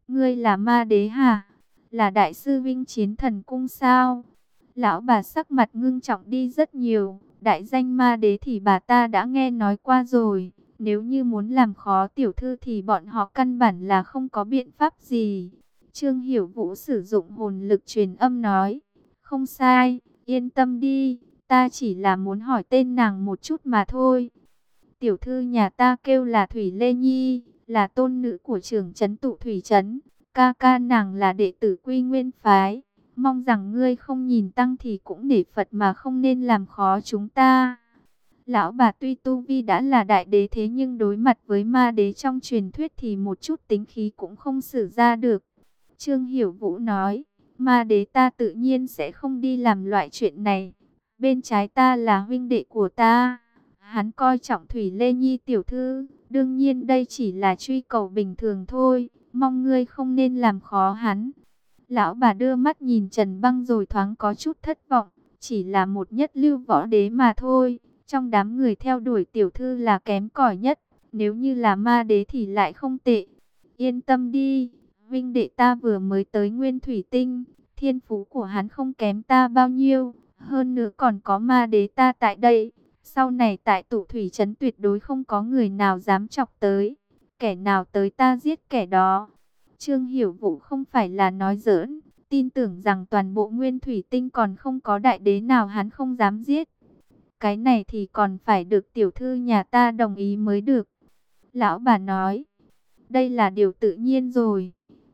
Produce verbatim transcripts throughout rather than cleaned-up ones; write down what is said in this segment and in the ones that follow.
Ngươi là ma đế hả? Là đại sư vinh chiến thần cung sao? Lão bà sắc mặt ngưng trọng đi rất nhiều. Đại danh ma đế thì bà ta đã nghe nói qua rồi. Nếu như muốn làm khó tiểu thư thì bọn họ căn bản là không có biện pháp gì. Trương Hiểu Vũ sử dụng hồn lực truyền âm nói. Không sai, yên tâm đi. Ta chỉ là muốn hỏi tên nàng một chút mà thôi. Tiểu thư nhà ta kêu là Thủy Lê Nhi, là tôn nữ của trưởng trấn tụ Thủy Trấn. Ca ca nàng là đệ tử Quy Nguyên Phái. Mong rằng ngươi không nhìn tăng thì cũng nể Phật mà không nên làm khó chúng ta. Lão bà tuy tu vi đã là đại đế thế nhưng đối mặt với ma đế trong truyền thuyết thì một chút tính khí cũng không sử ra được. Trương Hiểu Vũ nói, ma đế ta tự nhiên sẽ không đi làm loại chuyện này. Bên trái ta là huynh đệ của ta. Hắn coi trọng Thủy Lê Nhi tiểu thư. Đương nhiên đây chỉ là truy cầu bình thường thôi. Mong ngươi không nên làm khó hắn. Lão bà đưa mắt nhìn Trần Băng rồi thoáng có chút thất vọng. Chỉ là một nhất lưu võ đế mà thôi. Trong đám người theo đuổi tiểu thư là kém cỏi nhất. Nếu như là ma đế thì lại không tệ. Yên tâm đi. Vinh đệ ta vừa mới tới Nguyên Thủy Tinh. Thiên phú của hắn không kém ta bao nhiêu. Hơn nữa còn có ma đế ta tại đây. Sau này tại tụ Thủy Trấn tuyệt đối không có người nào dám chọc tới. Kẻ nào tới ta giết kẻ đó. Trương Hiểu Vũ không phải là nói giỡn. Tin tưởng rằng toàn bộ Nguyên Thủy Tinh còn không có đại đế nào hắn không dám giết. Cái này thì còn phải được tiểu thư nhà ta đồng ý mới được. Lão bà nói. Đây là điều tự nhiên rồi.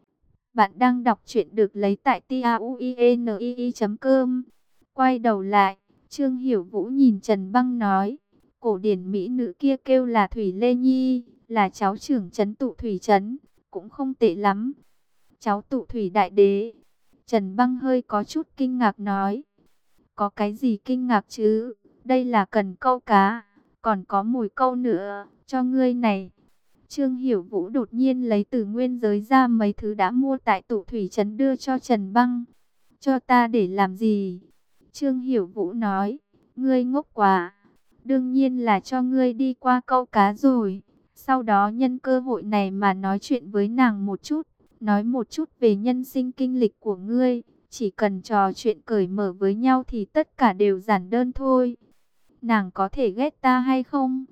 Bạn đang đọc truyện được lấy tại tauinii chấm com. Quay đầu lại, Trương Hiểu Vũ nhìn Trần Băng nói. Cổ điển mỹ nữ kia kêu là Thủy Lê Nhi, là cháu trưởng trấn tụ Thủy Trấn, cũng không tệ lắm. Cháu tụ Thủy Đại Đế. Trần Băng hơi có chút kinh ngạc nói. Có cái gì kinh ngạc chứ? Đây là cần câu cá, còn có mùi câu nữa, cho ngươi này. Trương Hiểu Vũ đột nhiên lấy từ nguyên giới ra mấy thứ đã mua tại tụ Thủy Trấn đưa cho Trần Băng. Cho ta để làm gì? Trương Hiểu Vũ nói, ngươi ngốc quá. Đương nhiên là cho ngươi đi qua câu cá rồi. Sau đó nhân cơ hội này mà nói chuyện với nàng một chút. Nói một chút về nhân sinh kinh lịch của ngươi. Chỉ cần trò chuyện cởi mở với nhau thì tất cả đều giản đơn thôi. Nàng có thể ghét ta hay không?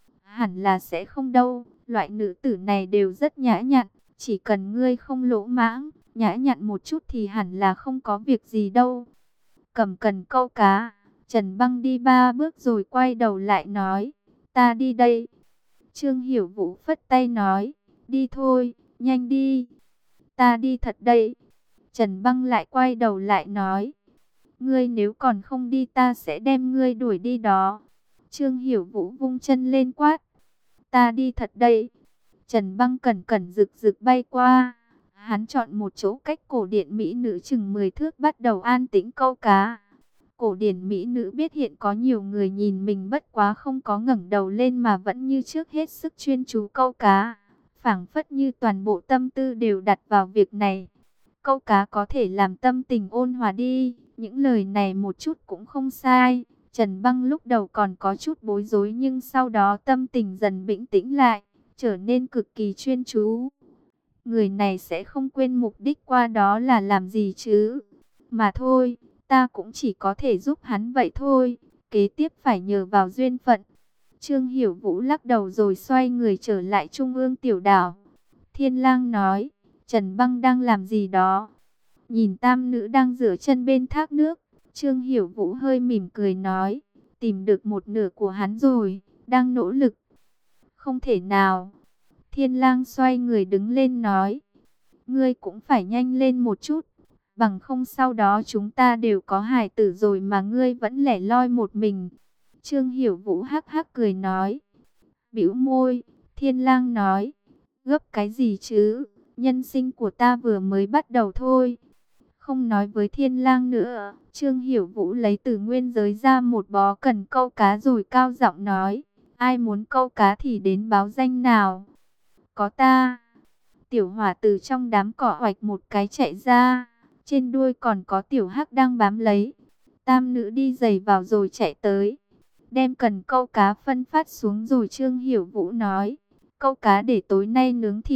Hẳn là sẽ không đâu. Loại nữ tử này đều rất nhã nhặn. Chỉ cần ngươi không lỗ mãng, nhã nhặn một chút thì hẳn là không có việc gì đâu. Cầm cần câu cá. Trần Băng đi ba bước rồi quay đầu lại nói. Ta đi đây. Trương Hiểu Vũ phất tay nói. Đi thôi, nhanh đi. Ta đi thật đây. Trần Băng lại quay đầu lại nói. Ngươi nếu còn không đi ta sẽ đem ngươi đuổi đi đó. Trương Hiểu Vũ vung chân lên quát. Ta đi thật đây. Trần Băng cẩn cẩn rực rực bay qua. Hắn chọn một chỗ cách cổ điện mỹ nữ chừng mười thước bắt đầu an tĩnh câu cá. Cổ điển mỹ nữ biết hiện có nhiều người nhìn mình bất quá không có ngẩng đầu lên mà vẫn như trước hết sức chuyên chú câu cá. Phảng phất như toàn bộ tâm tư đều đặt vào việc này. Câu cá có thể làm tâm tình ôn hòa đi. Những lời này một chút cũng không sai. Trần Băng lúc đầu còn có chút bối rối nhưng sau đó tâm tình dần bình tĩnh lại. Trở nên cực kỳ chuyên chú. Người này sẽ không quên mục đích qua đó là làm gì chứ. Mà thôi, ta cũng chỉ có thể giúp hắn vậy thôi. Kế tiếp phải nhờ vào duyên phận. Trương Hiểu Vũ lắc đầu rồi xoay người trở lại trung ương tiểu đảo. Thiên Lang nói, Trần Băng đang làm gì đó? Nhìn tam nữ đang rửa chân bên thác nước. Trương Hiểu Vũ hơi mỉm cười nói, tìm được một nửa của hắn rồi, đang nỗ lực. Không thể nào. Thiên Lang xoay người đứng lên nói, ngươi cũng phải nhanh lên một chút. Bằng không sau đó chúng ta đều có hài tử rồi mà ngươi vẫn lẻ loi một mình. Trương Hiểu Vũ hắc hắc cười nói. Bĩu môi, Thiên Lang nói. Gấp cái gì chứ, nhân sinh của ta vừa mới bắt đầu thôi. Không nói với Thiên Lang nữa, Trương Hiểu Vũ lấy từ nguyên giới ra một bó cần câu cá rồi cao giọng nói. Ai muốn câu cá thì đến báo danh nào. Có ta. Tiểu Hỏa từ trong đám cỏ hoạch một cái chạy ra. Trên đuôi còn có Tiểu Hắc đang bám lấy. Tam nữ đi giày vào rồi chạy tới. Đem cần câu cá phân phát xuống rồi Trương Hiểu Vũ nói. Câu cá để tối nay nướng thịt.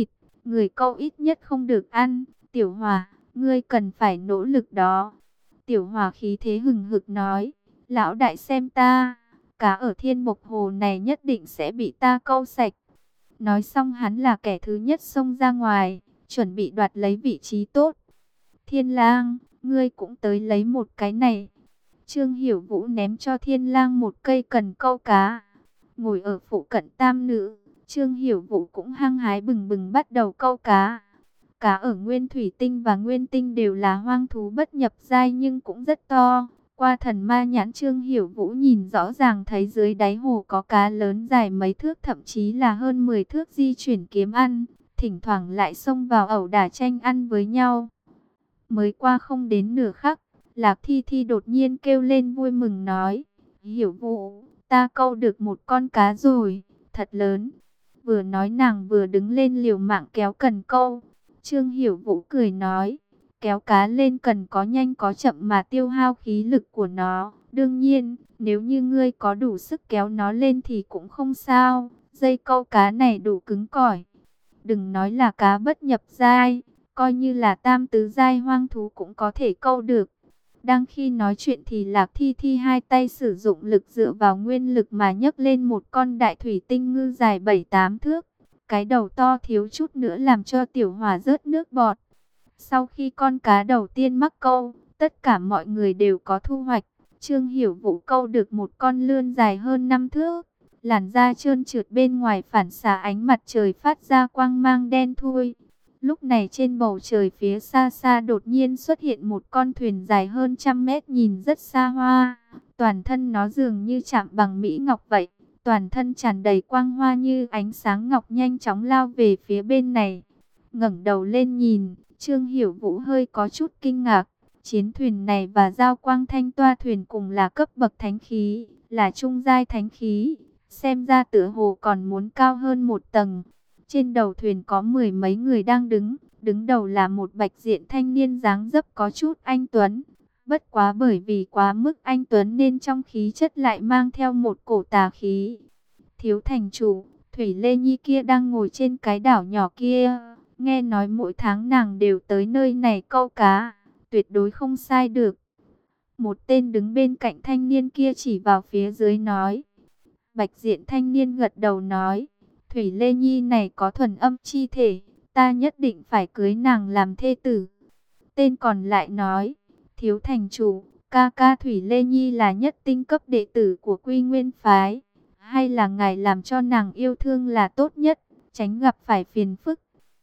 người câu ít nhất không được ăn. Tiểu Hòa, ngươi cần phải nỗ lực đó. Tiểu Hòa khí thế hừng hực nói, lão đại xem ta, cá ở Thiên Mộc Hồ này nhất định sẽ bị ta câu sạch. Nói xong hắn là kẻ thứ nhất xông ra ngoài, chuẩn bị đoạt lấy vị trí tốt. Thiên Lang, ngươi cũng tới lấy một cái này. Trương Hiểu Vũ ném cho Thiên Lang một cây cần câu cá. Ngồi ở phụ cận tam nữ, Trương Hiểu Vũ cũng hăng hái bừng bừng bắt đầu câu cá. Cá ở Nguyên Thủy Tinh và Nguyên Tinh đều là hoang thú bất nhập giai nhưng cũng rất to. Qua thần ma nhãn Trương Hiểu Vũ nhìn rõ ràng thấy dưới đáy hồ có cá lớn dài mấy thước, thậm chí là hơn mười thước di chuyển kiếm ăn. Thỉnh thoảng lại xông vào ẩu đả tranh ăn với nhau. Mới qua không đến nửa khắc, Lạc Thi Thi đột nhiên kêu lên vui mừng nói, Hiểu Vũ, ta câu được một con cá rồi, thật lớn. Vừa nói nàng vừa đứng lên liều mạng kéo cần câu. Trương Hiểu Vũ cười nói, kéo cá lên cần có nhanh có chậm mà tiêu hao khí lực của nó. Đương nhiên, nếu như ngươi có đủ sức kéo nó lên thì cũng không sao, dây câu cá này đủ cứng cỏi. Đừng nói là cá bất nhập giai, coi như là tam tứ giai hoang thú cũng có thể câu được. Đang khi nói chuyện thì Lạc Thi Thi hai tay sử dụng lực dựa vào nguyên lực mà nhấc lên một con đại thủy tinh ngư dài bảy tám thước. Cái đầu to thiếu chút nữa làm cho Tiểu Hòa rớt nước bọt. Sau khi con cá đầu tiên mắc câu, tất cả mọi người đều có thu hoạch. Trương Hiểu Vũ câu được một con lươn dài hơn năm thước. Làn da trơn trượt bên ngoài phản xạ ánh mặt trời phát ra quang mang đen thui. Lúc này trên bầu trời phía xa xa đột nhiên xuất hiện một con thuyền dài hơn trăm mét nhìn rất xa hoa. Toàn thân nó dường như chạm bằng mỹ ngọc vậy. Toàn thân tràn đầy quang hoa như ánh sáng ngọc nhanh chóng lao về phía bên này. Ngẩng đầu lên nhìn, Trương Hiểu Vũ hơi có chút kinh ngạc. Chiến thuyền này và giao quang thanh toa thuyền cùng là cấp bậc thánh khí, là trung giai thánh khí. Xem ra tựa hồ còn muốn cao hơn một tầng. Trên đầu thuyền có mười mấy người đang đứng. Đứng đầu là một bạch diện thanh niên dáng dấp có chút anh tuấn. Bất quá bởi vì quá mức anh tuấn nên trong khí chất lại mang theo một cổ tà khí. Thiếu thành chủ, Thủy Lê Nhi kia đang ngồi trên cái đảo nhỏ kia. Nghe nói mỗi tháng nàng đều tới nơi này câu cá. Tuyệt đối không sai được. Một tên đứng bên cạnh thanh niên kia chỉ vào phía dưới nói. Bạch diện thanh niên gật đầu nói. Thủy Lê Nhi này có thuần âm chi thể. Ta nhất định phải cưới nàng làm thê tử. Tên còn lại nói. Thiếu thành chủ, ca ca Thủy Lê Nhi là nhất tinh cấp đệ tử của Quy Nguyên Phái. Hay là ngài làm cho nàng yêu thương là tốt nhất, tránh gặp phải phiền phức.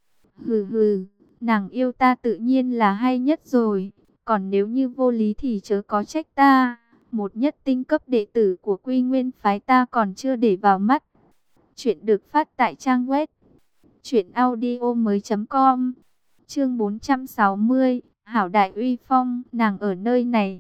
Hừ hừ, nàng yêu ta tự nhiên là hay nhất rồi. Còn nếu như vô lý thì chớ có trách ta. Một nhất tinh cấp đệ tử của Quy Nguyên Phái ta còn chưa để vào mắt. Chuyện được phát tại trang web truyện audio mới chấm com. Chương bốn trăm sáu mươi, Hảo Đại Uy Phong, nàng ở nơi này.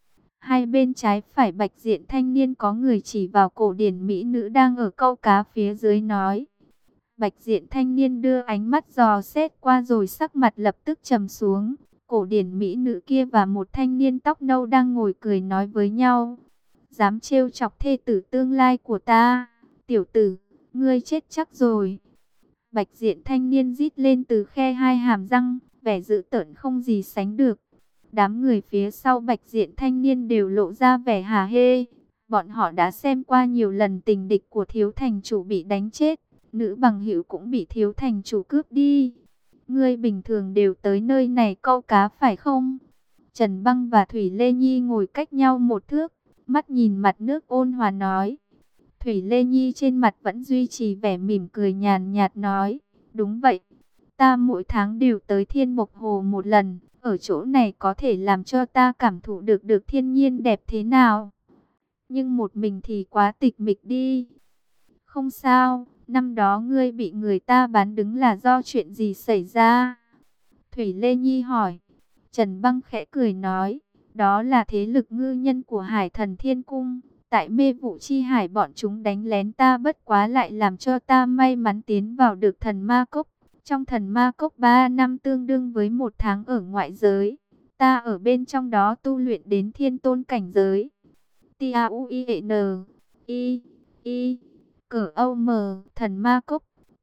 Hai bên trái phải bạch diện thanh niên có người chỉ vào cổ điển mỹ nữ đang ở câu cá phía dưới nói. Bạch diện thanh niên đưa ánh mắt dò xét qua rồi sắc mặt lập tức trầm xuống. Cổ điển mỹ nữ kia và một thanh niên tóc nâu đang ngồi cười nói với nhau. Dám trêu chọc thê tử tương lai của ta, tiểu tử, ngươi chết chắc rồi. Bạch diện thanh niên rít lên từ khe hai hàm răng, vẻ dữ tợn không gì sánh được. Đám người phía sau bạch diện thanh niên đều lộ ra vẻ hả hê. Bọn họ đã xem qua nhiều lần tình địch của thiếu thành chủ bị đánh chết. Nữ bằng hữu cũng bị thiếu thành chủ cướp đi. Ngươi bình thường đều tới nơi này câu cá phải không? Trần Băng và Thủy Lê Nhi ngồi cách nhau một thước. Mắt nhìn mặt nước ôn hòa nói. Thủy Lê Nhi trên mặt vẫn duy trì vẻ mỉm cười nhàn nhạt nói. Đúng vậy. Ta mỗi tháng đều tới Thiên Mộc Hồ một lần. Ở chỗ này có thể làm cho ta cảm thụ được được thiên nhiên đẹp thế nào. Nhưng một mình thì quá tịch mịch đi. Không sao, năm đó ngươi bị người ta bán đứng là do chuyện gì xảy ra? Thủy Lê Nhi hỏi. Trần Băng khẽ cười nói. Đó là thế lực ngư nhân của Hải Thần Thiên Cung. Tại mê vụ chi hải bọn chúng đánh lén ta, bất quá lại làm cho ta may mắn tiến vào được thần ma cốc. Trong thần ma cốc ba năm tương đương với một tháng ở ngoại giới. Ta ở bên trong đó tu luyện đến thiên tôn cảnh giới. T A U I E N I I Cờ Âu Mờ, thần ma cốc,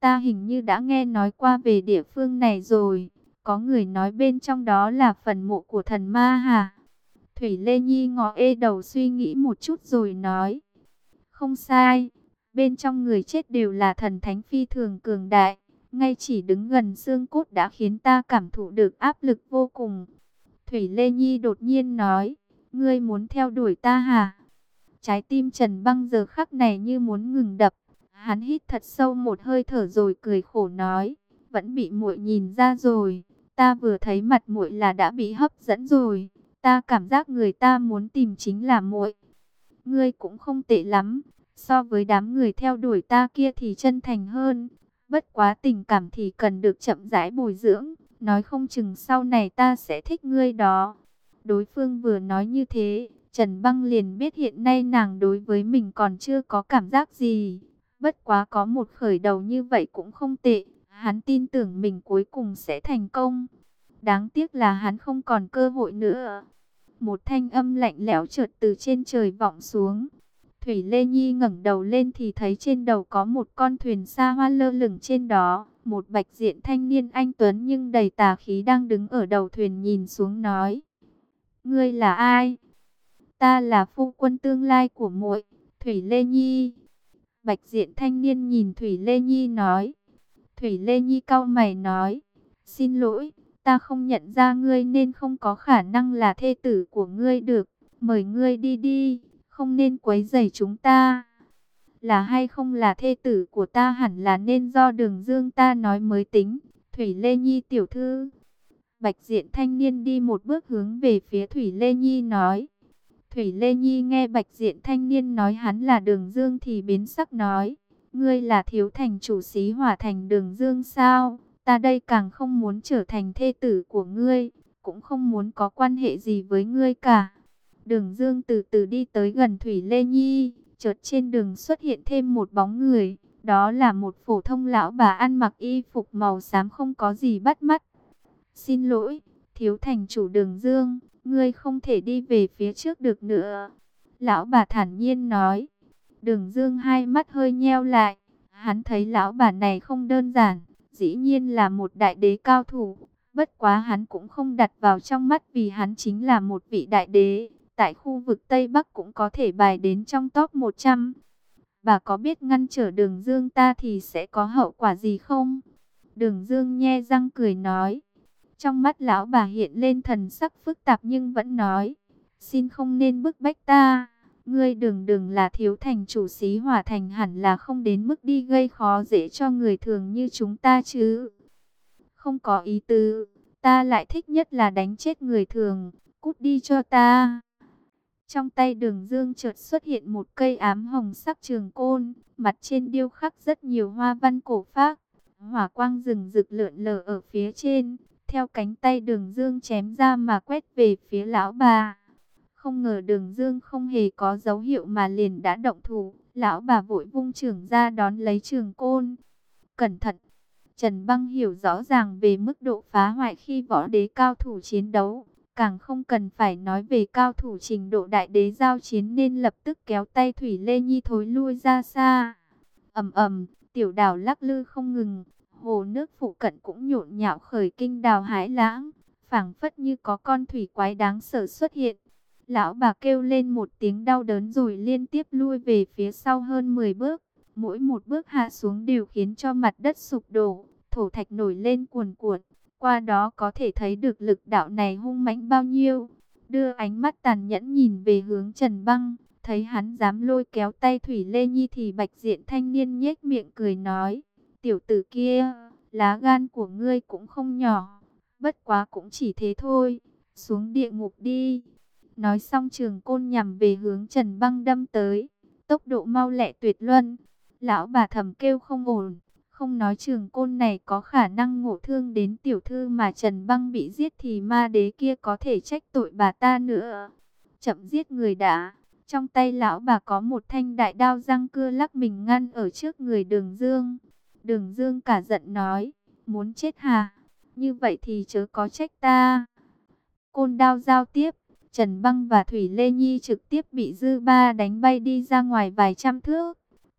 Ta hình như đã nghe nói qua về địa phương này rồi. Có người nói bên trong đó là phần mộ của thần ma hả? Thủy Lê Nhi ngó ê đầu suy nghĩ một chút rồi nói. Không sai, bên trong người chết đều là thần thánh phi thường cường đại. Ngay chỉ đứng gần xương cốt đã khiến ta cảm thụ được áp lực vô cùng. Thủy Lê Nhi đột nhiên nói, ngươi muốn theo đuổi ta hả? Trái tim Trần Băng giờ khắc này như muốn ngừng đập. Hắn hít thật sâu một hơi thở rồi cười khổ nói, vẫn bị muội nhìn ra rồi. Ta vừa thấy mặt muội là đã bị hấp dẫn rồi. Ta cảm giác người ta muốn tìm chính là muội. Ngươi cũng không tệ lắm, so với đám người theo đuổi ta kia thì chân thành hơn. Bất quá tình cảm thì cần được chậm rãi bồi dưỡng, nói không chừng sau này ta sẽ thích ngươi đó. Đối phương vừa nói như thế, Trần Băng liền biết hiện nay nàng đối với mình còn chưa có cảm giác gì. Bất quá có một khởi đầu như vậy cũng không tệ, hắn tin tưởng mình cuối cùng sẽ thành công. Đáng tiếc là hắn không còn cơ hội nữa. Một thanh âm lạnh lẽo chợt từ trên trời vọng xuống. Thủy Lê Nhi ngẩng đầu lên thì thấy trên đầu có một con thuyền xa hoa lơ lửng trên đó. Một bạch diện thanh niên anh tuấn nhưng đầy tà khí đang đứng ở đầu thuyền nhìn xuống nói. Ngươi là ai? Ta là phu quân tương lai của muội, Thủy Lê Nhi. Bạch diện thanh niên nhìn Thủy Lê Nhi nói. Thủy Lê Nhi cau mày nói. Xin lỗi, ta không nhận ra ngươi nên không có khả năng là thê tử của ngươi được. Mời ngươi đi đi, không nên quấy rầy chúng ta. Là hay không là thê tử của ta hẳn là nên do Đường Dương ta nói mới tính. Thủy Lê Nhi tiểu thư. Bạch diện thanh niên đi một bước hướng về phía Thủy Lê Nhi nói. Thủy Lê Nhi nghe bạch diện thanh niên nói hắn là Đường Dương thì biến sắc nói. Ngươi là thiếu thành chủ xí hỏa thành Đường Dương sao? Ta đây càng không muốn trở thành thê tử của ngươi, cũng không muốn có quan hệ gì với ngươi cả. Đường Dương từ từ đi tới gần Thủy Lê Nhi, chợt trên đường xuất hiện thêm một bóng người. Đó là một phổ thông lão bà ăn mặc y phục màu xám không có gì bắt mắt. Xin lỗi, thiếu thành chủ Đường Dương, ngươi không thể đi về phía trước được nữa. Lão bà thản nhiên nói. Đường Dương hai mắt hơi nheo lại. Hắn thấy lão bà này không đơn giản, dĩ nhiên là một đại đế cao thủ. Bất quá hắn cũng không đặt vào trong mắt vì hắn chính là một vị đại đế. Tại khu vực Tây Bắc cũng có thể bài đến trong top một trăm. Bà có biết ngăn trở Đường Dương ta thì sẽ có hậu quả gì không? Đường Dương nhe răng cười nói. Trong mắt lão bà hiện lên thần sắc phức tạp nhưng vẫn nói. Xin không nên bức bách ta. Ngươi đừng đừng là thiếu thành chủ xí hỏa thành hẳn là không đến mức đi gây khó dễ cho người thường như chúng ta chứ. Không có ý tứ. Ta lại thích nhất là đánh chết người thường. Cút đi cho ta. Trong tay Đường Dương chợt xuất hiện một cây ám hồng sắc trường côn. Mặt trên điêu khắc rất nhiều hoa văn cổ phác. Hỏa quang rừng rực lượn lờ ở phía trên. Theo cánh tay Đường Dương chém ra mà quét về phía lão bà. Không ngờ Đường Dương không hề có dấu hiệu mà liền đã động thủ. Lão bà vội vung trường ra đón lấy trường côn. Cẩn thận! Trần Băng hiểu rõ ràng về mức độ phá hoại khi võ đế cao thủ chiến đấu. Càng không cần phải nói về cao thủ trình độ đại đế giao chiến nên lập tức kéo tay Thủy Lê Nhi thối lui ra xa. Ầm ầm, tiểu đảo lắc lư không ngừng. Hồ nước phụ cận cũng nhộn nhạo khởi kinh đào hãi lãng. Phảng phất như có con thủy quái đáng sợ xuất hiện. Lão bà kêu lên một tiếng đau đớn rồi liên tiếp lui về phía sau hơn mười bước. Mỗi một bước hạ xuống đều khiến cho mặt đất sụp đổ, thổ thạch nổi lên cuồn cuộn. Qua đó có thể thấy được lực đạo này hung mãnh bao nhiêu. Đưa ánh mắt tàn nhẫn nhìn về hướng Trần Băng, thấy hắn dám lôi kéo tay Thủy Lê Nhi thì bạch diện thanh niên nhếch miệng cười nói. Tiểu tử kia, lá gan của ngươi cũng không nhỏ, bất quá cũng chỉ thế thôi, xuống địa ngục đi. Nói xong trường côn nhằm về hướng Trần Băng đâm tới, tốc độ mau lẹ tuyệt luân. Lão bà thầm kêu không ổn, không nói trường côn này có khả năng ngộ thương đến tiểu thư mà Trần Băng bị giết thì ma đế kia có thể trách tội bà ta nữa. Chậm giết người đã. Trong tay lão bà có một thanh đại đao răng cưa lắc mình ngăn ở trước người Đường Dương. Đường Dương cả giận nói, muốn chết hả? Như vậy thì chớ có trách ta. Côn đao giao tiếp, Trần Băng và Thủy Lê Nhi trực tiếp bị dư ba đánh bay đi ra ngoài vài trăm thước.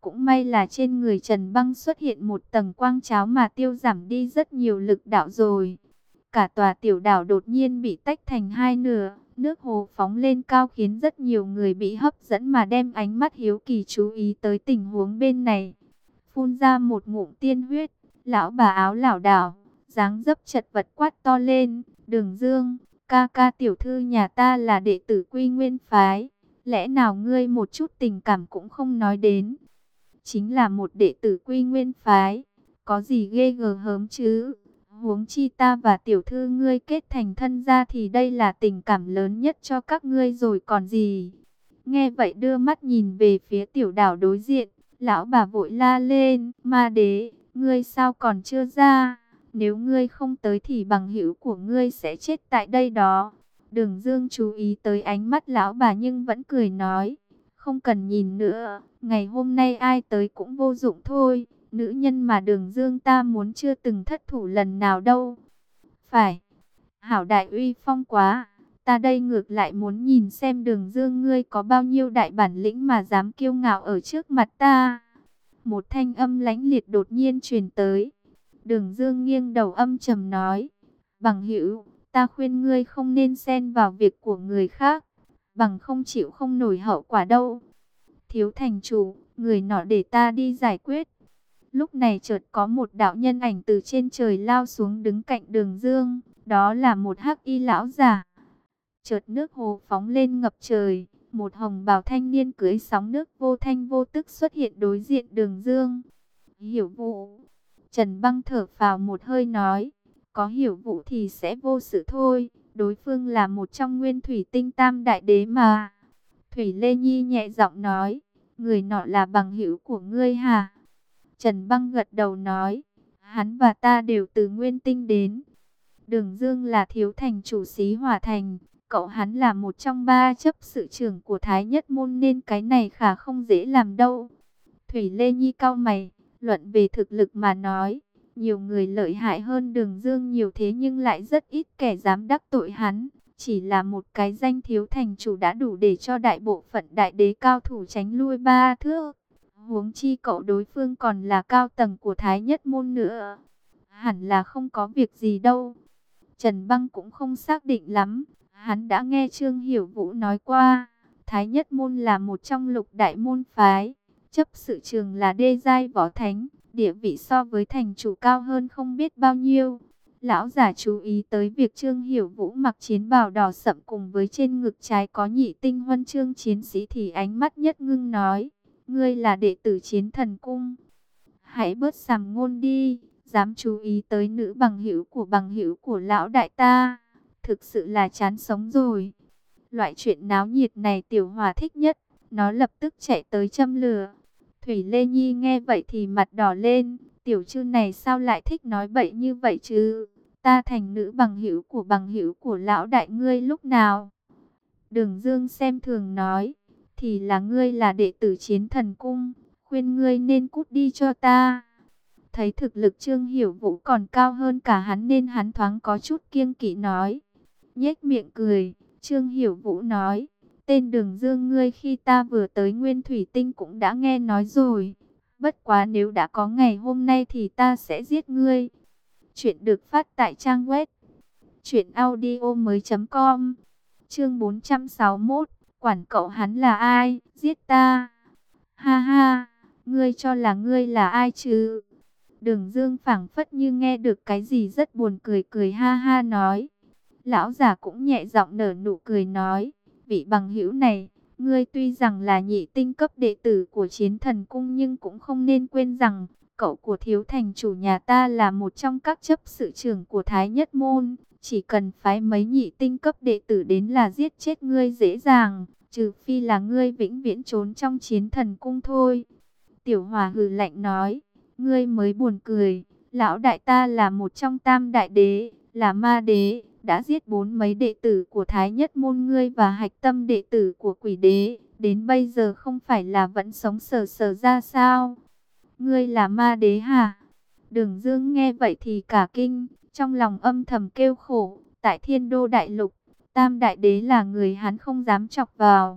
Cũng may là trên người Trần Băng xuất hiện một tầng quang cháo mà tiêu giảm đi rất nhiều lực đạo rồi. Cả tòa tiểu đảo đột nhiên bị tách thành hai nửa, nước hồ phóng lên cao khiến rất nhiều người bị hấp dẫn mà đem ánh mắt hiếu kỳ chú ý tới tình huống bên này. Phun ra một ngụm tiên huyết, lão bà áo lảo đảo, dáng dấp chật vật quát to lên, Đường Dương, ca ca tiểu thư nhà ta là đệ tử Quy Nguyên phái, lẽ nào ngươi một chút tình cảm cũng không nói đến? Chính là một đệ tử Quy Nguyên phái, có gì ghê gờ hớm chứ? Huống chi ta và tiểu thư ngươi kết thành thân gia thì đây là tình cảm lớn nhất cho các ngươi rồi còn gì. Nghe vậy đưa mắt nhìn về phía tiểu đảo đối diện, lão bà vội la lên, ma đế, ngươi sao còn chưa ra? Nếu ngươi không tới thì bằng hữu của ngươi sẽ chết tại đây đó. Đường Dương chú ý tới ánh mắt lão bà nhưng vẫn cười nói, không cần nhìn nữa, ngày hôm nay ai tới cũng vô dụng thôi. Nữ nhân mà Đường Dương ta muốn chưa từng thất thủ lần nào đâu. Phải, hảo đại uy phong quá, ta đây ngược lại muốn nhìn xem Đường Dương ngươi có bao nhiêu đại bản lĩnh mà dám kiêu ngạo ở trước mặt ta. Một thanh âm lãnh liệt đột nhiên truyền tới. Đường Dương nghiêng đầu âm trầm nói, bằng hữu, ta khuyên ngươi không nên xen vào việc của người khác, bằng không chịu không nổi hậu quả đâu. Thiếu thành chủ, người nọ để ta đi giải quyết. Lúc này chợt có một đạo nhân ảnh từ trên trời lao xuống đứng cạnh Đường Dương, đó là một hắc y lão giả. Chợt nước hồ phóng lên ngập trời, một hồng bào thanh niên cưỡi sóng nước vô thanh vô tức xuất hiện đối diện Đường Dương. Hiểu vụ. Trần Băng thở phào một hơi nói, có hiểu vụ thì sẽ vô sự thôi, đối phương là một trong nguyên thủy tinh tam đại đế mà. Thủy Lê Nhi nhẹ giọng nói, người nọ là bằng hữu của ngươi hả? Trần Băng gật đầu nói, hắn và ta đều từ Nguyên Tinh đến. Đường Dương là thiếu thành chủ Xí Hỏa Thành, cậu hắn là một trong ba chấp sự trưởng của Thái Nhất Môn nên cái này khả không dễ làm đâu. Thủy Lê Nhi cau mày, luận về thực lực mà nói, nhiều người lợi hại hơn Đường Dương nhiều thế nhưng lại rất ít kẻ dám đắc tội hắn. Chỉ là một cái danh thiếu thành chủ đã đủ để cho đại bộ phận đại đế cao thủ tránh lui ba thước. Huống chi cậu đối phương còn là cao tầng của Thái Nhất Môn nữa. Hẳn là không có việc gì đâu. Trần Băng cũng không xác định lắm. Hắn đã nghe Trương Hiểu Vũ nói qua. Thái Nhất Môn là một trong lục đại môn phái. Chấp sự trường là đê giai võ thánh. Địa vị so với thành chủ cao hơn không biết bao nhiêu. Lão giả chú ý tới việc Trương Hiểu Vũ mặc chiến bào đỏ sậm cùng với trên ngực trái có nhị tinh huân chương chiến sĩ thì ánh mắt nhất ngưng nói. Ngươi là đệ tử Chiến Thần Cung. Hãy bớt sàm ngôn đi, dám chú ý tới nữ bằng hữu của bằng hữu của lão đại ta. Thực sự là chán sống rồi. Loại chuyện náo nhiệt này Tiểu Hòa thích nhất, nó lập tức chạy tới châm lửa. Thủy Lê Nhi nghe vậy thì mặt đỏ lên, tiểu chư này sao lại thích nói bậy như vậy chứ? Ta thành nữ bằng hữu của bằng hữu của lão đại ngươi lúc nào? Đường Dương xem thường nói, thì là ngươi là đệ tử Chiến Thần Cung, khuyên ngươi nên cút đi cho ta. Thấy thực lực Trương Hiểu Vũ còn cao hơn cả hắn nên hắn thoáng có chút kiêng kỵ nói. Nhếch miệng cười, Trương Hiểu Vũ nói, tên Đường Dương ngươi khi ta vừa tới Nguyên Thủy Tinh cũng đã nghe nói rồi. Bất quá nếu đã có ngày hôm nay thì ta sẽ giết ngươi. Chuyện được phát tại trang web truyện audio mới chấm com. Chương bốn trăm sáu mươi mốt, quản cậu hắn là ai, giết ta. Ha ha, ngươi cho là ngươi là ai chứ? Đường Dương phảng phất như nghe được cái gì rất buồn cười cười ha ha nói. Lão già cũng nhẹ giọng nở nụ cười nói, vị bằng hữu này, ngươi tuy rằng là nhị tinh cấp đệ tử của Chiến Thần Cung nhưng cũng không nên quên rằng, cậu của thiếu thành chủ nhà ta là một trong các chấp sự trưởng của Thái Nhất Môn. Chỉ cần phái mấy nhị tinh cấp đệ tử đến là giết chết ngươi dễ dàng, trừ phi là ngươi vĩnh viễn trốn trong Chiến Thần Cung thôi. Tiểu Hòa hừ lạnh nói, ngươi mới buồn cười, lão đại ta là một trong tam đại đế, là ma đế, đã giết bốn mấy đệ tử của Thái Nhất Môn ngươi và hạch tâm đệ tử của quỷ đế, đến bây giờ không phải là vẫn sống sờ sờ ra sao? Ngươi là ma đế hả? Đường Dương nghe vậy thì cả kinh, trong lòng âm thầm kêu khổ, tại Thiên Đô Đại Lục, tam đại đế là người hắn không dám chọc vào,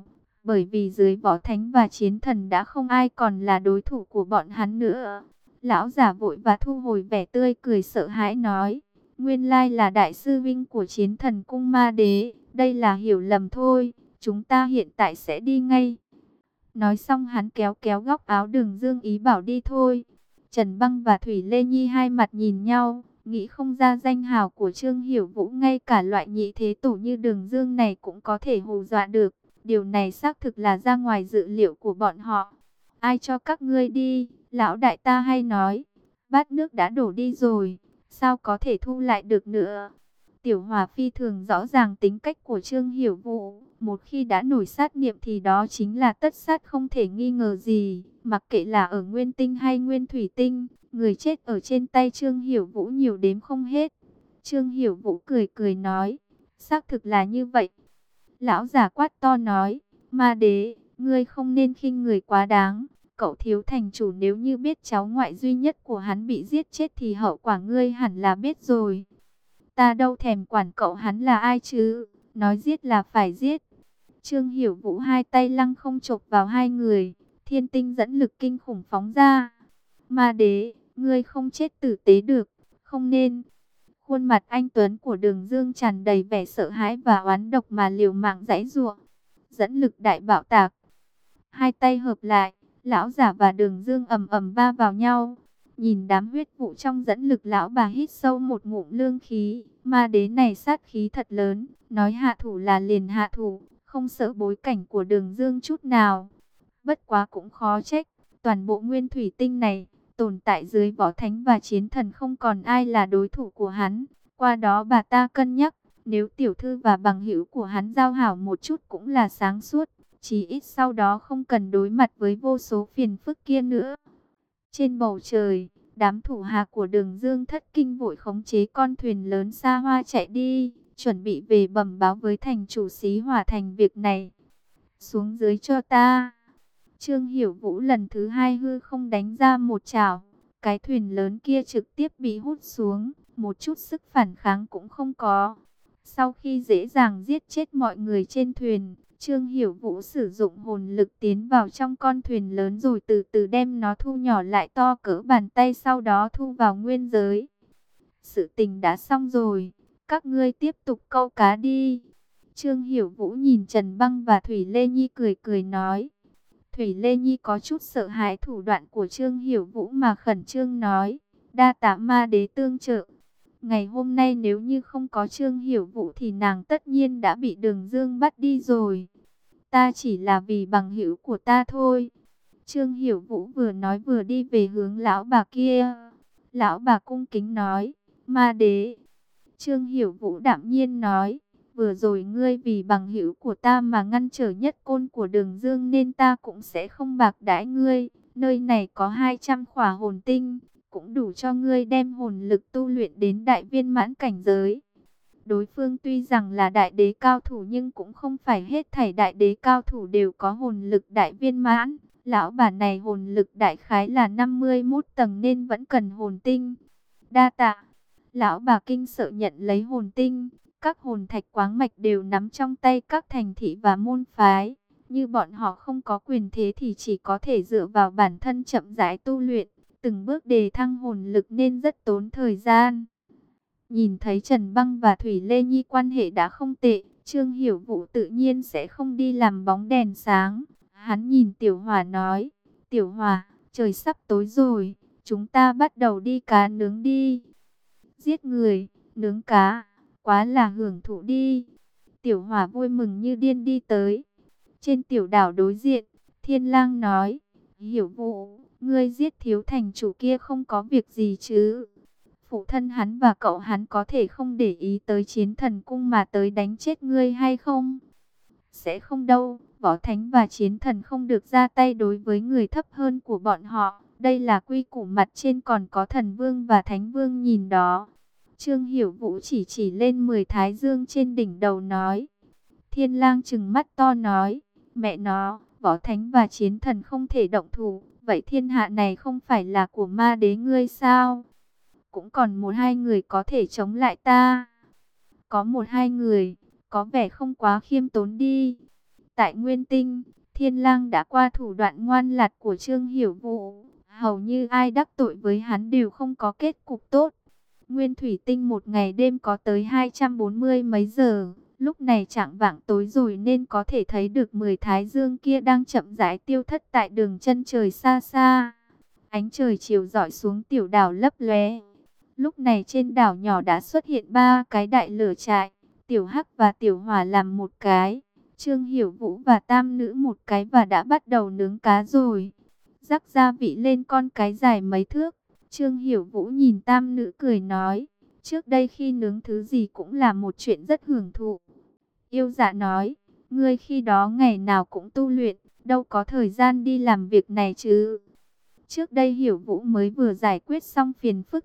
bởi vì dưới võ thánh và chiến thần đã không ai còn là đối thủ của bọn hắn nữa. Lão giả vội và thu hồi vẻ tươi cười sợ hãi nói, nguyên lai là đại sư vinh của chiến thần cung ma đế, đây là hiểu lầm thôi, chúng ta hiện tại sẽ đi ngay. Nói xong hắn kéo kéo góc áo Đường Dương ý bảo đi thôi. Trần Băng và Thủy Lê Nhi hai mặt nhìn nhau, nghĩ không ra danh hào của Trương Hiểu Vũ ngay cả loại nhị thế tổ như Đường Dương này cũng có thể hù dọa được. Điều này xác thực là ra ngoài dự liệu của bọn họ. Ai cho các ngươi đi, lão đại ta hay nói, bát nước đã đổ đi rồi, sao có thể thu lại được nữa. Tiểu Hòa phi thường rõ ràng tính cách của Trương Hiểu Vũ, một khi đã nổi sát niệm thì đó chính là tất sát không thể nghi ngờ gì, mặc kệ là ở Nguyên Tinh hay Nguyên Thủy Tinh, người chết ở trên tay Trương Hiểu Vũ nhiều đếm không hết. Trương Hiểu Vũ cười cười nói, xác thực là như vậy. Lão giả quát to nói, ma đế, ngươi không nên khinh người quá đáng, cậu thiếu thành chủ nếu như biết cháu ngoại duy nhất của hắn bị giết chết thì hậu quả ngươi hẳn là biết rồi. Ta đâu thèm quản cậu hắn là ai chứ, nói giết là phải giết. Trương Hiểu Vũ hai tay lăng không chộp vào hai người, thiên tinh dẫn lực kinh khủng phóng ra. Ma đế, ngươi không chết tử tế được, không nên. Khuôn mặt anh Tuấn của Đường Dương tràn đầy vẻ sợ hãi và oán độc mà liều mạng giãy giụa. Dẫn lực đại bạo tạc. Hai tay hợp lại, lão giả và Đường Dương ầm ầm va vào nhau. Nhìn đám huyết vụ trong dẫn lực, lão bà hít sâu một ngụm lương khí. Ma đế này sát khí thật lớn, nói hạ thủ là liền hạ thủ, không sợ bối cảnh của Đường Dương chút nào. Bất quá cũng khó trách, toàn bộ Nguyên Thủy Tinh này, tồn tại dưới võ thánh và chiến thần không còn ai là đối thủ của hắn. Qua đó bà ta cân nhắc, nếu tiểu thư và bằng hữu của hắn giao hảo một chút cũng là sáng suốt, chí ít sau đó không cần đối mặt với vô số phiền phức kia nữa. Trên bầu trời, đám thủ hạ của Đường Dương thất kinh vội khống chế con thuyền lớn xa hoa chạy đi, chuẩn bị về bẩm báo với thành chủ Xí Hỏa Thành việc này. Xuống dưới cho ta. Trương Hiểu Vũ lần thứ hai hư không đánh ra một chảo, cái thuyền lớn kia trực tiếp bị hút xuống, một chút sức phản kháng cũng không có. Sau khi dễ dàng giết chết mọi người trên thuyền, Trương Hiểu Vũ sử dụng hồn lực tiến vào trong con thuyền lớn rồi từ từ đem nó thu nhỏ lại to cỡ bàn tay, sau đó thu vào nguyên giới. Sự tình đã xong rồi, các ngươi tiếp tục câu cá đi. Trương Hiểu Vũ nhìn Trần Băng và Thủy Lê Nhi cười cười nói. Thủy Lê Nhi có chút sợ hãi thủ đoạn của Trương Hiểu Vũ mà khẩn trương nói, đa tạ ma đế tương trợ. Ngày hôm nay nếu như không có Trương Hiểu Vũ thì nàng tất nhiên đã bị Đường Dương bắt đi rồi. Ta chỉ là vì bằng hữu của ta thôi. Trương Hiểu Vũ vừa nói vừa đi về hướng lão bà kia. Lão bà cung kính nói, ma đế. Trương Hiểu Vũ đạm nhiên nói, vừa rồi ngươi vì bằng hữu của ta mà ngăn trở nhất côn của Đường Dương nên ta cũng sẽ không bạc đãi ngươi. Nơi này có hai trăm khỏa hồn tinh, cũng đủ cho ngươi đem hồn lực tu luyện đến đại viên mãn cảnh giới. Đối phương tuy rằng là đại đế cao thủ nhưng cũng không phải hết thảy đại đế cao thủ đều có hồn lực đại viên mãn. Lão bà này hồn lực đại khái là năm mươi mốt tầng nên vẫn cần hồn tinh. Đa tạ. Lão bà kinh sợ nhận lấy hồn tinh. Các hồn thạch quáng mạch đều nắm trong tay các thành thị và môn phái. Như bọn họ không có quyền thế thì chỉ có thể dựa vào bản thân chậm rãi tu luyện, từng bước đề thăng hồn lực nên rất tốn thời gian. Nhìn thấy Trần Băng và Thủy Lê Nhi quan hệ đã không tệ, Trương Hiểu Vũ tự nhiên sẽ không đi làm bóng đèn sáng. Hắn nhìn Tiểu Hòa nói, Tiểu Hòa, trời sắp tối rồi, chúng ta bắt đầu đi cá nướng đi. Giết người, nướng cá, quá là hưởng thụ đi. Tiểu Hòa vui mừng như điên đi tới. Trên tiểu đảo đối diện, Thiên Lang nói, Hiểu Vũ, ngươi giết thiếu thành chủ kia không có việc gì chứ? Phụ thân hắn và cậu hắn có thể không để ý tới chiến thần cung mà tới đánh chết ngươi hay không? Sẽ không đâu, võ thánh và chiến thần không được ra tay đối với người thấp hơn của bọn họ. Đây là quy củ, mặt trên còn có thần vương và thánh vương nhìn đó. Trương Hiểu Vũ chỉ chỉ lên mười thái dương trên đỉnh đầu nói. Thiên Lang trừng mắt to nói, mẹ nó, võ thánh và chiến thần không thể động thủ, vậy thiên hạ này không phải là của ma đế ngươi sao? Cũng còn một hai người có thể chống lại ta. Có một hai người, có vẻ không quá khiêm tốn đi. Tại Nguyên Tinh, Thiên Lang đã qua thủ đoạn ngoan lạt của Trương Hiểu Vũ, hầu như ai đắc tội với hắn đều không có kết cục tốt. Nguyên Thủy Tinh một ngày đêm có tới hai trăm bốn mươi mấy giờ, lúc này chạng vạng tối rồi nên có thể thấy được mười thái dương kia đang chậm rãi tiêu thất tại đường chân trời xa xa. Ánh trời chiều rọi xuống tiểu đảo lấp lóe. Lúc này trên đảo nhỏ đã xuất hiện ba cái đại lửa trại, Tiểu Hắc và Tiểu Hỏa làm một cái, Trương Hiểu Vũ và Tam Nữ một cái và đã bắt đầu nướng cá rồi. Rắc gia vị lên con cái dài mấy thước. Trương Hiểu Vũ nhìn Tam Nữ cười nói, trước đây khi nướng thứ gì cũng là một chuyện rất hưởng thụ. Yêu Dạ nói, ngươi khi đó ngày nào cũng tu luyện, đâu có thời gian đi làm việc này chứ. Trước đây Hiểu Vũ mới vừa giải quyết xong phiền phức.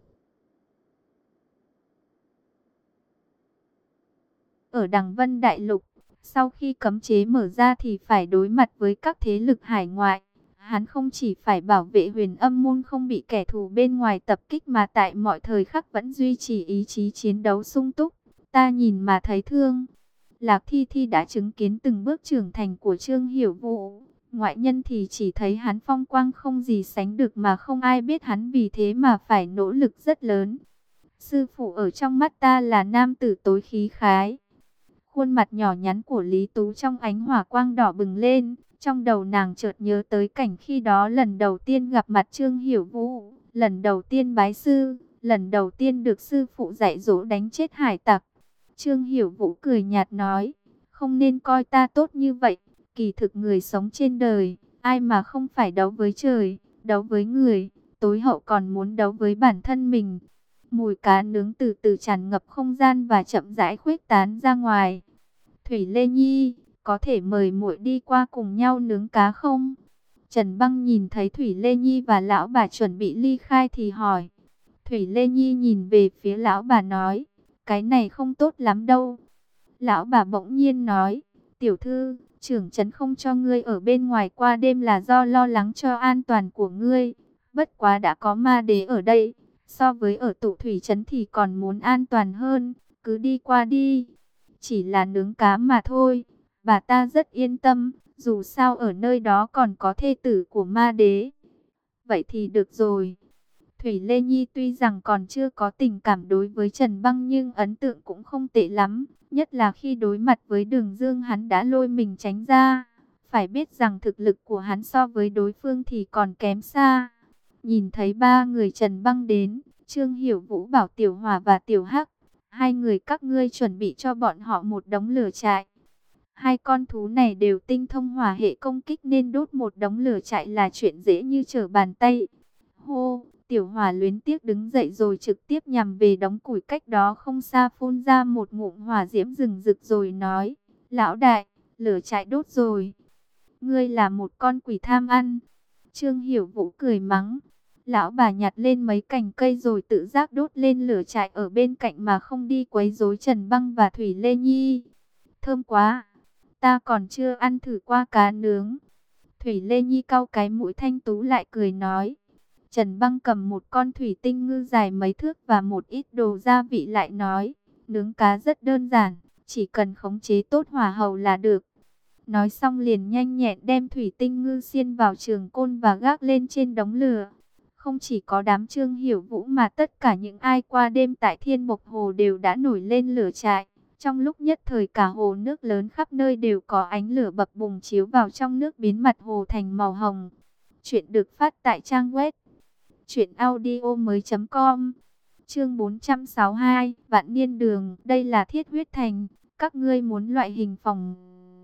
Ở Đằng Vân Đại Lục, sau khi cấm chế mở ra thì phải đối mặt với các thế lực hải ngoại. Hắn không chỉ phải bảo vệ Huyền Âm môn không bị kẻ thù bên ngoài tập kích mà tại mọi thời khắc vẫn duy trì ý chí chiến đấu sung túc. Ta nhìn mà thấy thương. Lạc Thi Thi đã chứng kiến từng bước trưởng thành của Trương Hiểu Vũ. Ngoại nhân thì chỉ thấy hắn phong quang không gì sánh được mà không ai biết hắn vì thế mà phải nỗ lực rất lớn. Sư phụ ở trong mắt ta là nam tử tối khí khái. Khuôn mặt nhỏ nhắn của Lý Tú trong ánh hỏa quang đỏ bừng lên. Trong đầu nàng chợt nhớ tới cảnh khi đó lần đầu tiên gặp mặt Trương Hiểu Vũ, lần đầu tiên bái sư, lần đầu tiên được sư phụ dạy dỗ đánh chết hải tặc. Trương Hiểu Vũ cười nhạt nói, không nên coi ta tốt như vậy, kỳ thực người sống trên đời, ai mà không phải đấu với trời, đấu với người, tối hậu còn muốn đấu với bản thân mình. Mùi cá nướng từ từ tràn ngập không gian và chậm rãi khuếch tán ra ngoài. Thủy Lê Nhi, có thể mời muội đi qua cùng nhau nướng cá không? Trần Băng nhìn thấy Thủy Lê Nhi và lão bà chuẩn bị ly khai thì hỏi. Thủy Lê Nhi nhìn về phía lão bà nói, cái này không tốt lắm đâu. Lão bà bỗng nhiên nói, tiểu thư, trưởng trấn không cho ngươi ở bên ngoài qua đêm là do lo lắng cho an toàn của ngươi. Bất quá đã có ma đế ở đây, so với ở tụ thủy trấn thì còn muốn an toàn hơn, cứ đi qua đi. Chỉ là nướng cá mà thôi, bà ta rất yên tâm, dù sao ở nơi đó còn có thê tử của ma đế. Vậy thì được rồi. Thủy Lê Nhi tuy rằng còn chưa có tình cảm đối với Trần Băng nhưng ấn tượng cũng không tệ lắm. Nhất là khi đối mặt với Đường Dương hắn đã lôi mình tránh ra. Phải biết rằng thực lực của hắn so với đối phương thì còn kém xa. Nhìn thấy ba người Trần Băng đến, Trương Hiểu Vũ bảo Tiểu Hỏa và Tiểu Hắc, hai người các ngươi chuẩn bị cho bọn họ một đống lửa trại. Hai con thú này đều tinh thông hỏa hệ công kích nên đốt một đống lửa trại là chuyện dễ như trở bàn tay. Hô, Tiểu Hỏa luyến tiếc đứng dậy rồi trực tiếp nhằm về đống củi cách đó không xa phun ra một ngụm hỏa diễm rừng rực rồi nói, lão đại, lửa trại đốt rồi. Ngươi là một con quỷ tham ăn. Trương Hiểu Vũ cười mắng. Lão bà nhặt lên mấy cành cây rồi tự giác đốt lên lửa trại ở bên cạnh mà không đi quấy rối Trần Băng và Thủy Lê Nhi. Thơm quá, ta còn chưa ăn thử qua cá nướng. Thủy Lê Nhi cau cái mũi thanh tú lại cười nói. Trần Băng cầm một con thủy tinh ngư dài mấy thước và một ít đồ gia vị lại nói. Nướng cá rất đơn giản, chỉ cần khống chế tốt hỏa hầu là được. Nói xong liền nhanh nhẹn đem thủy tinh ngư xiên vào trường côn và gác lên trên đống lửa. Không chỉ có đám Trương Hiểu Vũ mà tất cả những ai qua đêm tại Thiên Mộc Hồ đều đã nổi lên lửa trại. Trong lúc nhất thời cả hồ nước lớn khắp nơi đều có ánh lửa bập bùng chiếu vào trong nước biến mặt hồ thành màu hồng. Chuyện được phát tại trang web truyện audio mới chấm com. Chương bốn trăm sáu mươi hai, Vạn Niên Đường, đây là Thiết Huyết Thành, các ngươi muốn loại hình phòng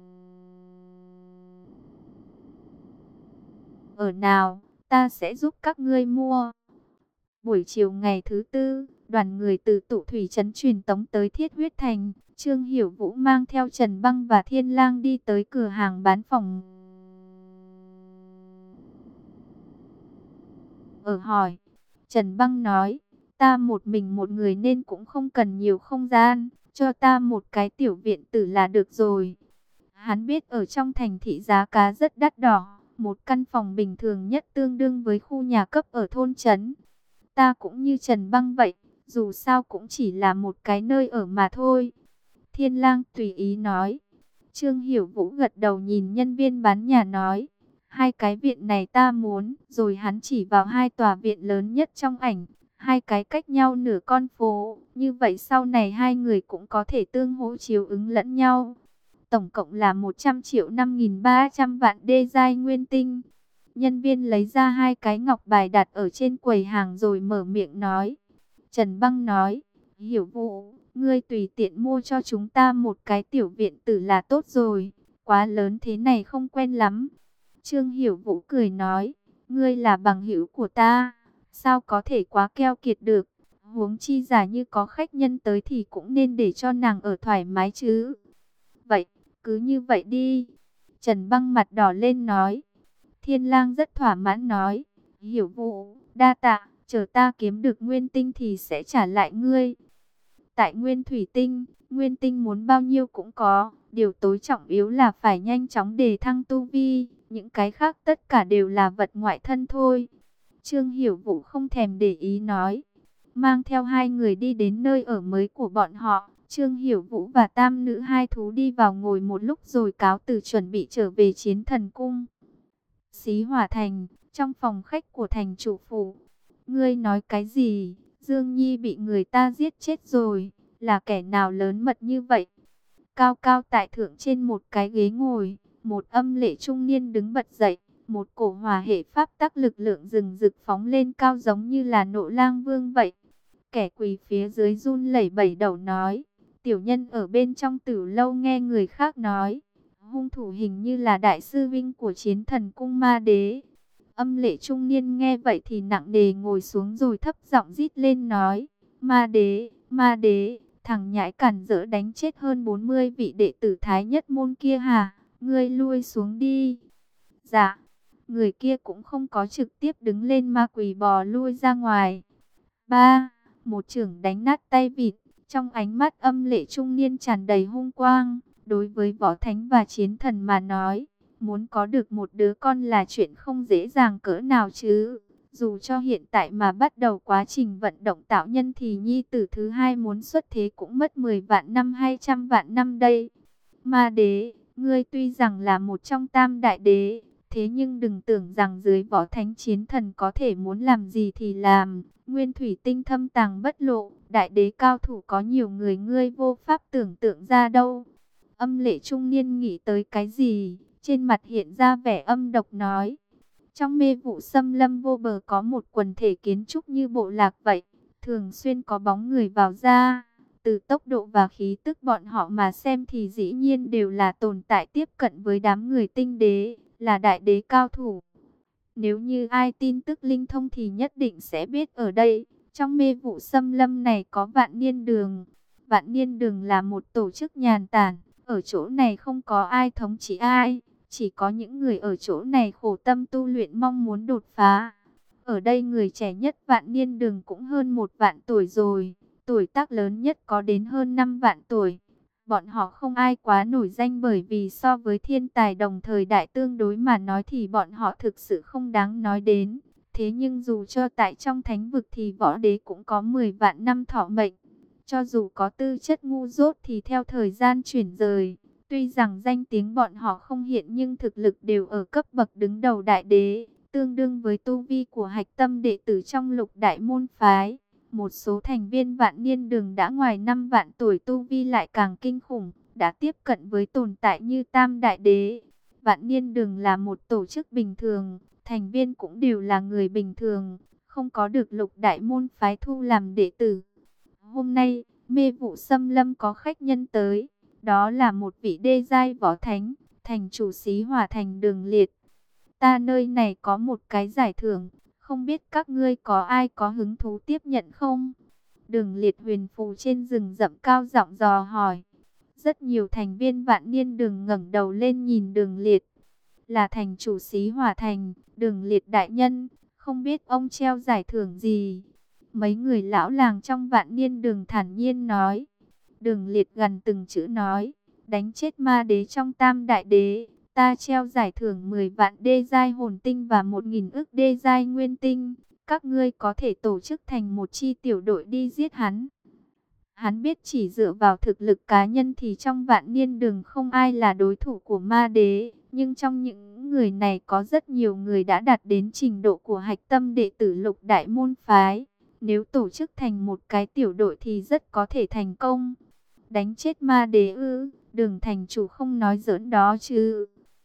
ở nào, ta sẽ giúp các ngươi mua. Buổi chiều ngày thứ tư, đoàn người từ Tụ Thủy trấn truyền tống tới Thiết Huyết Thành. Trương Hiểu Vũ mang theo Trần Băng và Thiên Lang đi tới cửa hàng bán phòng ở hỏi. Trần Băng nói, ta một mình một người nên cũng không cần nhiều không gian, cho ta một cái tiểu viện tử là được rồi. Hắn biết ở trong thành thị giá cá rất đắt đỏ, một căn phòng bình thường nhất tương đương với khu nhà cấp ở thôn trấn. Ta cũng như Trần Băng vậy, dù sao cũng chỉ là một cái nơi ở mà thôi. Thiên Lang tùy ý nói. Trương Hiểu Vũ gật đầu nhìn nhân viên bán nhà nói, hai cái viện này ta muốn, rồi hắn chỉ vào hai tòa viện lớn nhất trong ảnh, hai cái cách nhau nửa con phố, như vậy sau này hai người cũng có thể tương hỗ chiếu ứng lẫn nhau. Tổng cộng là một trăm triệu năm nghìn ba trăm vạn đê giai nguyên tinh. Nhân viên lấy ra hai cái ngọc bài đặt ở trên quầy hàng rồi mở miệng nói. Trần Băng nói, Hiểu Vũ, ngươi tùy tiện mua cho chúng ta một cái tiểu viện tử là tốt rồi, quá lớn thế này không quen lắm. Trương Hiểu Vũ cười nói, ngươi là bằng hữu của ta, sao có thể quá keo kiệt được, huống chi giả như có khách nhân tới thì cũng nên để cho nàng ở thoải mái chứ. Vậy, cứ như vậy đi. Trần Băng mặt đỏ lên nói. Thiên Lang rất thỏa mãn nói, Hiểu Vũ, đa tạ, chờ ta kiếm được nguyên tinh thì sẽ trả lại ngươi. Tại Nguyên Thủy Tinh, nguyên tinh muốn bao nhiêu cũng có, điều tối trọng yếu là phải nhanh chóng đề thăng tu vi, những cái khác tất cả đều là vật ngoại thân thôi. Trương Hiểu Vũ không thèm để ý nói, mang theo hai người đi đến nơi ở mới của bọn họ. Trương Hiểu Vũ và tam nữ hai thú đi vào ngồi một lúc rồi cáo từ chuẩn bị trở về Chiến Thần Cung. Xí Hỏa Thành, trong phòng khách của thành chủ phủ. Ngươi nói cái gì? Dương Nhi bị người ta giết chết rồi, là kẻ nào lớn mật như vậy? Cao cao tại thượng trên một cái ghế ngồi, một âm lệ trung niên đứng bật dậy, một cổ hỏa hệ pháp tắc lực lượng rừng rực phóng lên cao giống như là Nộ Lang Vương vậy. Kẻ quỳ phía dưới run lẩy bẩy đầu nói, tiểu nhân ở bên trong Tử Lâu nghe người khác nói, hung thủ hình như là đại sư vinh của Chiến Thần Cung Ma Đế. Âm lệ trung niên nghe vậy thì nặng nề ngồi xuống rồi thấp giọng rít lên nói, Ma Đế, Ma Đế, thằng nhãi cản rỡ đánh chết hơn bốn mươi vị đệ tử Thái Nhất Môn kia hả? Ngươi lui xuống đi. Dạ, người kia cũng không có trực tiếp đứng lên mà quỳ bò lui ra ngoài. Ba, một chưởng đánh nát tay vịt, trong ánh mắt âm lệ trung niên tràn đầy hung quang. Đối với võ thánh và chiến thần mà nói, muốn có được một đứa con là chuyện không dễ dàng cỡ nào chứ. Dù cho hiện tại mà bắt đầu quá trình vận động tạo nhân thì nhi tử thứ hai muốn xuất thế cũng mất mười vạn năm hay trăm vạn năm đây. Ma Đế, ngươi tuy rằng là một trong tam đại đế, thế nhưng đừng tưởng rằng dưới võ thánh chiến thần có thể muốn làm gì thì làm. Nguyên thủy tinh thâm tàng bất lộ, đại đế cao thủ có nhiều người ngươi vô pháp tưởng tượng ra đâu. Âm lệ trung niên nghĩ tới cái gì, trên mặt hiện ra vẻ âm độc nói. Trong mê vụ xâm lâm vô bờ có một quần thể kiến trúc như bộ lạc vậy, thường xuyên có bóng người vào ra. Từ tốc độ và khí tức bọn họ mà xem thì dĩ nhiên đều là tồn tại tiếp cận với đám người tinh đế, là đại đế cao thủ. Nếu như ai tin tức linh thông thì nhất định sẽ biết ở đây, trong mê vụ xâm lâm này có Vạn Niên Đường. Vạn Niên Đường là một tổ chức nhàn tản, ở chỗ này không có ai thống trị ai, chỉ có những người ở chỗ này khổ tâm tu luyện mong muốn đột phá. Ở đây người trẻ nhất Vạn Niên Đường cũng hơn một vạn tuổi rồi, tuổi tác lớn nhất có đến hơn năm vạn tuổi. Bọn họ không ai quá nổi danh bởi vì so với thiên tài đồng thời đại tương đối mà nói thì bọn họ thực sự không đáng nói đến. Thế nhưng dù cho tại trong thánh vực thì võ đế cũng có mười vạn năm thọ mệnh. Cho dù có tư chất ngu dốt thì theo thời gian chuyển rời, tuy rằng danh tiếng bọn họ không hiện nhưng thực lực đều ở cấp bậc đứng đầu đại đế, tương đương với tu vi của hạch tâm đệ tử trong lục đại môn phái. Một số thành viên Vạn Niên Đường đã ngoài năm vạn tuổi tu vi lại càng kinh khủng, đã tiếp cận với tồn tại như Tam Đại Đế. Vạn Niên Đường là một tổ chức bình thường, thành viên cũng đều là người bình thường, không có được lục đại môn phái thu làm đệ tử. Hôm nay, mê vụ xâm lâm có khách nhân tới, đó là một vị đê giai võ thánh, thành chủ Xí Hỏa Thành Đường Liệt. Ta nơi này có một cái giải thưởng, không biết các ngươi có ai có hứng thú tiếp nhận không? Đường Liệt huyền phù trên rừng rậm cao giọng dò hỏi. Rất nhiều thành viên Vạn Niên Đường ngẩng đầu lên nhìn Đường Liệt. Là thành chủ Xí Hỏa Thành, Đường Liệt đại nhân, không biết ông treo giải thưởng gì? Mấy người lão làng trong Vạn Niên Đường thản nhiên nói. Đường Liệt gần từng chữ nói, đánh chết ma đế trong Tam Đại Đế, ta treo giải thưởng mười vạn đê giai hồn tinh và một nghìn ức đê giai nguyên tinh. Các ngươi có thể tổ chức thành một chi tiểu đội đi giết hắn. Hắn biết chỉ dựa vào thực lực cá nhân thì trong vạn niên đường không ai là đối thủ của ma đế. Nhưng trong những người này có rất nhiều người đã đạt đến trình độ của hạch tâm đệ tử lục đại môn phái. Nếu tổ chức thành một cái tiểu đội thì rất có thể thành công. Đánh chết ma đế ư? Đường thành chủ không nói giỡn đó chứ.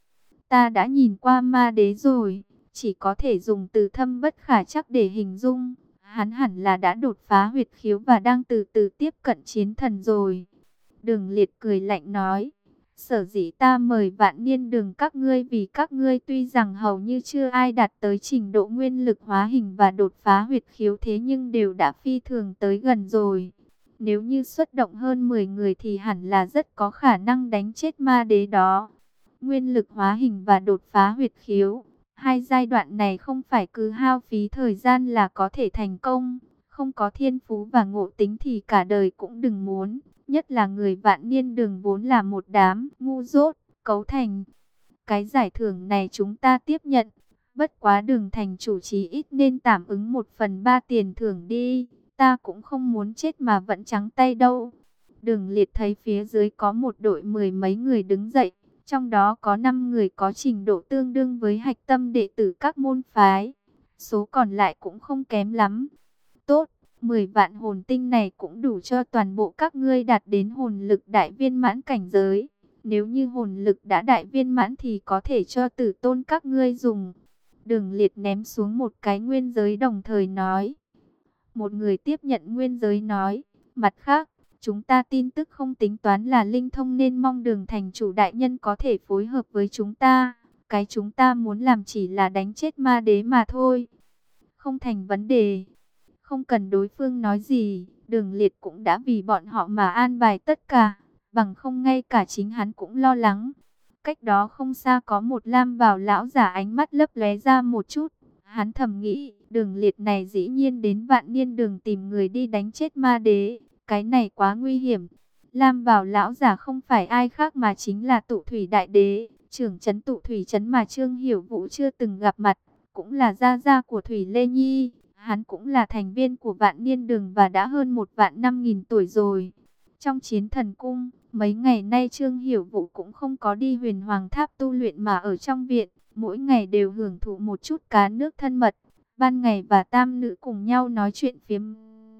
Ta đã nhìn qua ma đế rồi, chỉ có thể dùng từ thâm bất khả trắc để hình dung. Hắn hẳn là đã đột phá huyệt khiếu và đang từ từ tiếp cận chiến thần rồi. Đường Liệt cười lạnh nói, sở dĩ ta mời vạn niên đường các ngươi vì các ngươi tuy rằng hầu như chưa ai đạt tới trình độ nguyên lực hóa hình và đột phá huyệt khiếu, thế nhưng đều đã phi thường tới gần rồi. Nếu như xuất động hơn mười người thì hẳn là rất có khả năng đánh chết ma đế đó. Nguyên lực hóa hình và đột phá huyệt khiếu, hai giai đoạn này không phải cứ hao phí thời gian là có thể thành công. Không có thiên phú và ngộ tính thì cả đời cũng đừng muốn. Nhất là người vạn niên đường vốn là một đám ngu dốt, cấu thành. Cái giải thưởng này chúng ta tiếp nhận. Bất quá Đường thành chủ chí ít nên tạm ứng một phần ba tiền thưởng đi. Ta cũng không muốn chết mà vẫn trắng tay đâu. Đường Liệt thấy phía dưới có một đội mười mấy người đứng dậy. Trong đó có năm người có trình độ tương đương với hạch tâm đệ tử các môn phái. Số còn lại cũng không kém lắm. Tốt, mười vạn hồn tinh này cũng đủ cho toàn bộ các ngươi đạt đến hồn lực đại viên mãn cảnh giới. Nếu như hồn lực đã đại viên mãn thì có thể cho tử tôn các ngươi dùng. Đường Liệt ném xuống một cái nguyên giới đồng thời nói. Một người tiếp nhận nguyên giới nói, mặt khác, chúng ta tin tức không tính toán là linh thông nên mong Đường thành chủ đại nhân có thể phối hợp với chúng ta. Cái chúng ta muốn làm chỉ là đánh chết ma đế mà thôi. Không thành vấn đề. Không cần đối phương nói gì, Đường Liệt cũng đã vì bọn họ mà an bài tất cả. Bằng không ngay cả chính hắn cũng lo lắng. Cách đó không xa có một lam bào lão giả ánh mắt lấp lóe ra một chút. Hắn thầm nghĩ, Đường Liệt này dĩ nhiên đến vạn niên đường tìm người đi đánh chết ma đế. Cái này quá nguy hiểm. Lam bào lão giả không phải ai khác mà chính là Tụ Thủy Đại Đế, trưởng trấn Tụ Thủy trấn mà Trương Hiểu Vũ chưa từng gặp mặt, cũng là gia gia của Thủy Lê Nhi. Hắn cũng là thành viên của vạn niên đường và đã hơn một vạn năm nghìn tuổi rồi. Trong chiến thần cung, mấy ngày nay Trương Hiểu Vũ cũng không có đi Huyền Hoàng Tháp tu luyện mà ở trong viện, mỗi ngày đều hưởng thụ một chút cá nước thân mật. Ban ngày và tam nữ cùng nhau nói chuyện phiếm,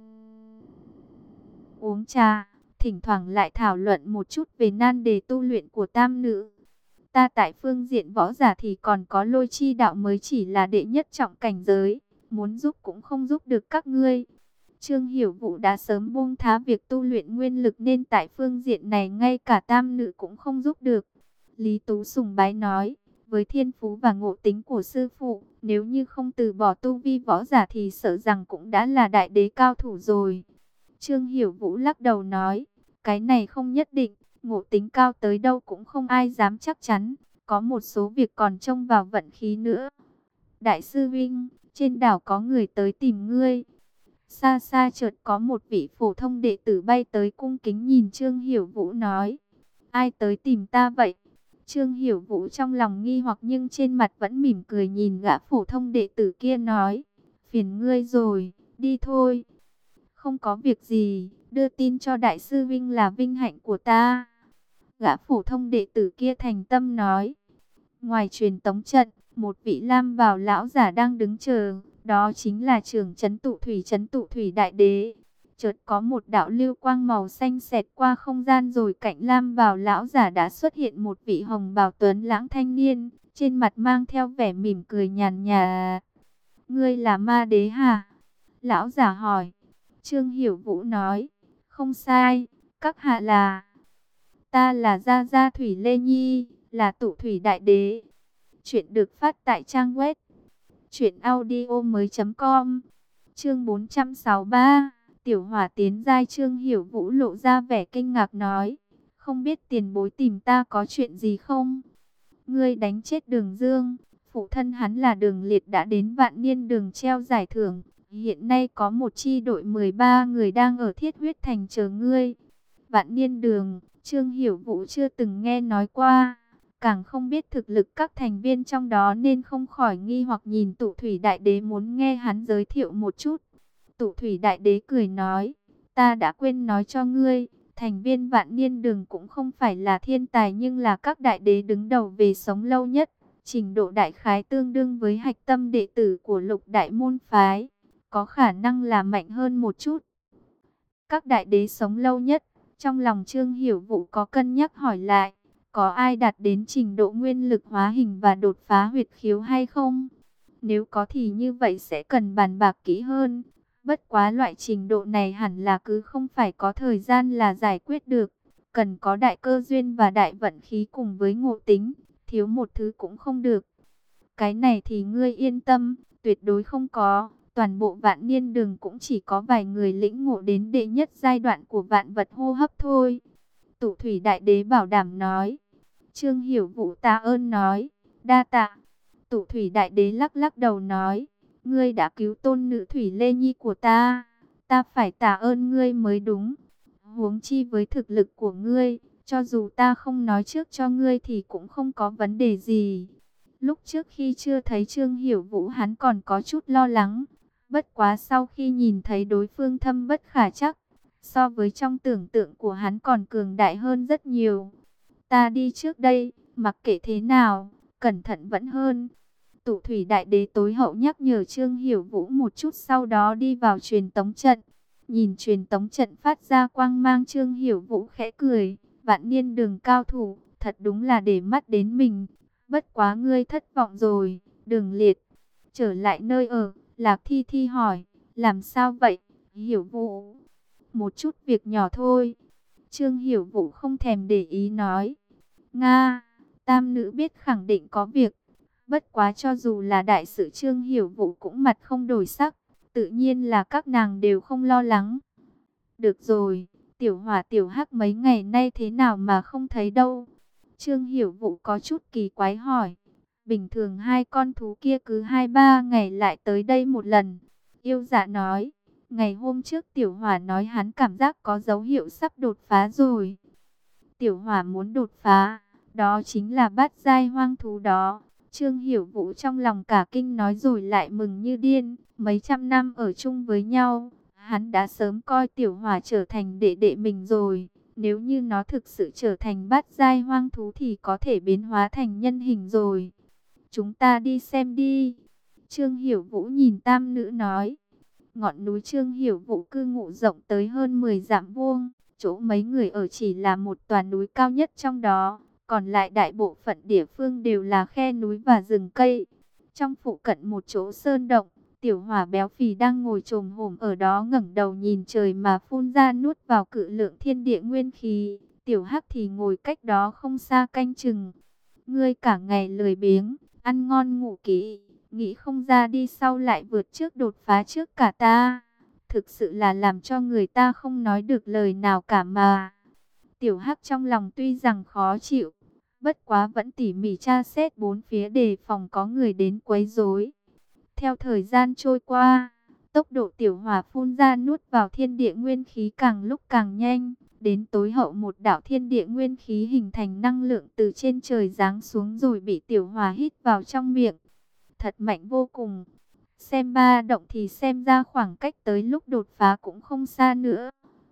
uống trà, thỉnh thoảng lại thảo luận một chút về nan đề tu luyện của tam nữ. Ta tại phương diện võ giả thì còn có Lôi Chi đạo mới chỉ là đệ nhất trọng cảnh giới, muốn giúp cũng không giúp được các ngươi. Trương Hiểu Vũ đã sớm buông thá việc tu luyện nguyên lực nên tại phương diện này ngay cả tam nữ cũng không giúp được. Lý Tú sùng bái nói, với thiên phú và ngộ tính của sư phụ, nếu như không từ bỏ tu vi võ giả thì sợ rằng cũng đã là đại đế cao thủ rồi. Trương Hiểu Vũ lắc đầu nói, cái này không nhất định, ngộ tính cao tới đâu cũng không ai dám chắc chắn, có một số việc còn trông vào vận khí nữa. Đại sư Vinh, trên đảo có người tới tìm ngươi. Xa xa chợt có một vị phổ thông đệ tử bay tới cung kính nhìn Trương Hiểu Vũ nói, ai tới tìm ta vậy? Trương Hiểu Vũ trong lòng nghi hoặc nhưng trên mặt vẫn mỉm cười nhìn gã phổ thông đệ tử kia nói, phiền ngươi rồi, đi thôi. Không có việc gì, đưa tin cho đại sư Vinh là vinh hạnh của ta. Gã phổ thông đệ tử kia thành tâm nói. Ngoài truyền tống trận, một vị lam bào lão giả đang đứng chờ, đó chính là trưởng trấn Tụ Thủy trấn Tụ Thủy Đại Đế. Chợt có một đạo lưu quang màu xanh xẹt qua không gian rồi cạnh lam bào lão giả đã xuất hiện một vị hồng bào tuấn lãng thanh niên, trên mặt mang theo vẻ mỉm cười nhàn nhạt. Ngươi là ma đế hả? Lão giả hỏi. Trương Hiểu Vũ nói, không sai, các hạ là... Ta là Gia Gia Thủy Lê Nhi, là Tụ Thủy Đại Đế. Chuyện được phát tại trang web truyện audio mới chấm com. Chương bốn trăm sáu mươi ba, Tiểu Hỏa tiến giai. Trương Hiểu Vũ lộ ra vẻ kinh ngạc nói, không biết tiền bối tìm ta có chuyện gì không? Ngươi đánh chết Đường Dương, phụ thân hắn là Đường Liệt đã đến vạn niên đường treo giải thưởng. Hiện nay có một chi đội mười ba người đang ở Thiết Huyết Thành chờ ngươi. Vạn niên đường, Trương Hiểu Vũ chưa từng nghe nói qua, càng không biết thực lực các thành viên trong đó nên không khỏi nghi hoặc nhìn Tụ Thủy Đại Đế muốn nghe hắn giới thiệu một chút. Tụ Thủy Đại Đế cười nói, Ta đã quên nói cho ngươi, thành viên Vạn Niên Đường cũng không phải là thiên tài nhưng là các đại đế đứng đầu về sống lâu nhất. Trình độ đại khái tương đương với hạch tâm đệ tử của lục đại môn phái, có khả năng là mạnh hơn một chút. Các đại đế sống lâu nhất, trong lòng Trương Hiểu Vũ có cân nhắc hỏi lại, có ai đạt đến trình độ nguyên lực hóa hình và đột phá huyệt khiếu hay không? Nếu có thì như vậy sẽ cần bàn bạc kỹ hơn. Bất quá loại trình độ này hẳn là cứ không phải có thời gian là giải quyết được. Cần có đại cơ duyên và đại vận khí cùng với ngộ tính, thiếu một thứ cũng không được. Cái này thì ngươi yên tâm, tuyệt đối không có. Toàn bộ Vạn Niên Đường cũng chỉ có vài người lĩnh ngộ đến đệ nhất giai đoạn của vạn vật hô hấp thôi. Tụ Thủy Đại Đế bảo đảm nói. Trương Hiểu Vũ tạ ơn nói, đa tạ. Tụ Thủy Đại Đế lắc lắc đầu nói, ngươi đã cứu tôn nữ Thủy Lê Nhi của ta, ta phải tạ ơn ngươi mới đúng. Huống chi với thực lực của ngươi, cho dù ta không nói trước cho ngươi thì cũng không có vấn đề gì. Lúc trước khi chưa thấy Trương Hiểu Vũ hắn còn có chút lo lắng. Bất quá sau khi nhìn thấy đối phương thâm bất khả trắc, so với trong tưởng tượng của hắn còn cường đại hơn rất nhiều. Ta đi trước đây, mặc kệ thế nào, cẩn thận vẫn hơn. Tụ Thủy Đại Đế tối hậu nhắc nhở Trương Hiểu Vũ một chút, sau đó đi vào truyền tống trận. Nhìn truyền tống trận phát ra quang mang, Trương Hiểu Vũ khẽ cười, Vạn Niên Đường cao thủ, thật đúng là để mắt đến mình. Bất quá ngươi thất vọng rồi, Đường Liệt. Trở lại nơi ở, Lạc Thi Thi hỏi, làm sao vậy, Hiểu Vũ? Một chút việc nhỏ thôi. Trương Hiểu Vũ không thèm để ý nói. Nga, tam nữ biết khẳng định có việc. Bất quá cho dù là đại sự, Trương Hiểu Vũ cũng mặt không đổi sắc. Tự nhiên là các nàng đều không lo lắng. Được rồi, Tiểu Hỏa Tiểu Hắc mấy ngày nay thế nào mà không thấy đâu? Trương Hiểu Vũ có chút kỳ quái hỏi. Bình thường hai con thú kia cứ hai ba ngày lại tới đây một lần. Yêu Dạ nói, ngày hôm trước Tiểu Hỏa nói hắn cảm giác có dấu hiệu sắp đột phá rồi. Tiểu Hỏa muốn đột phá, đó chính là bát giai hoang thú đó. Trương Hiểu Vũ trong lòng cả kinh nói rồi lại mừng như điên. Mấy trăm năm ở chung với nhau, hắn đã sớm coi Tiểu Hỏa trở thành đệ đệ mình rồi. Nếu như nó thực sự trở thành bát giai hoang thú thì có thể biến hóa thành nhân hình rồi. Chúng ta đi xem đi. Trương Hiểu Vũ nhìn tam nữ nói. Ngọn núi Trương Hiểu Vũ cư ngụ rộng tới hơn mười dặm vuông. Chỗ mấy người ở chỉ là một tòa núi cao nhất trong đó. Còn lại đại bộ phận địa phương đều là khe núi và rừng cây. Trong phụ cận một chỗ sơn động, Tiểu Hỏa béo phì đang ngồi chồm hổm ở đó ngẩng đầu nhìn trời mà phun ra nuốt vào cự lượng thiên địa nguyên khí. Tiểu Hắc thì ngồi cách đó không xa canh chừng. Ngươi cả ngày lười biếng, ăn ngon ngủ kỹ, nghĩ không ra đi sau lại vượt trước đột phá trước cả ta. Thực sự là làm cho người ta không nói được lời nào cả mà. Tiểu Hắc trong lòng tuy rằng khó chịu, bất quá vẫn tỉ mỉ tra xét bốn phía đề phòng có người đến quấy rối. Theo thời gian trôi qua, tốc độ Tiểu Hỏa phun ra nuốt vào thiên địa nguyên khí càng lúc càng nhanh. Đến tối hậu một đạo thiên địa nguyên khí hình thành năng lượng từ trên trời giáng xuống rồi bị Tiểu Hỏa hít vào trong miệng. Thật mạnh vô cùng. Xem ba động thì xem ra khoảng cách tới lúc đột phá cũng không xa nữa.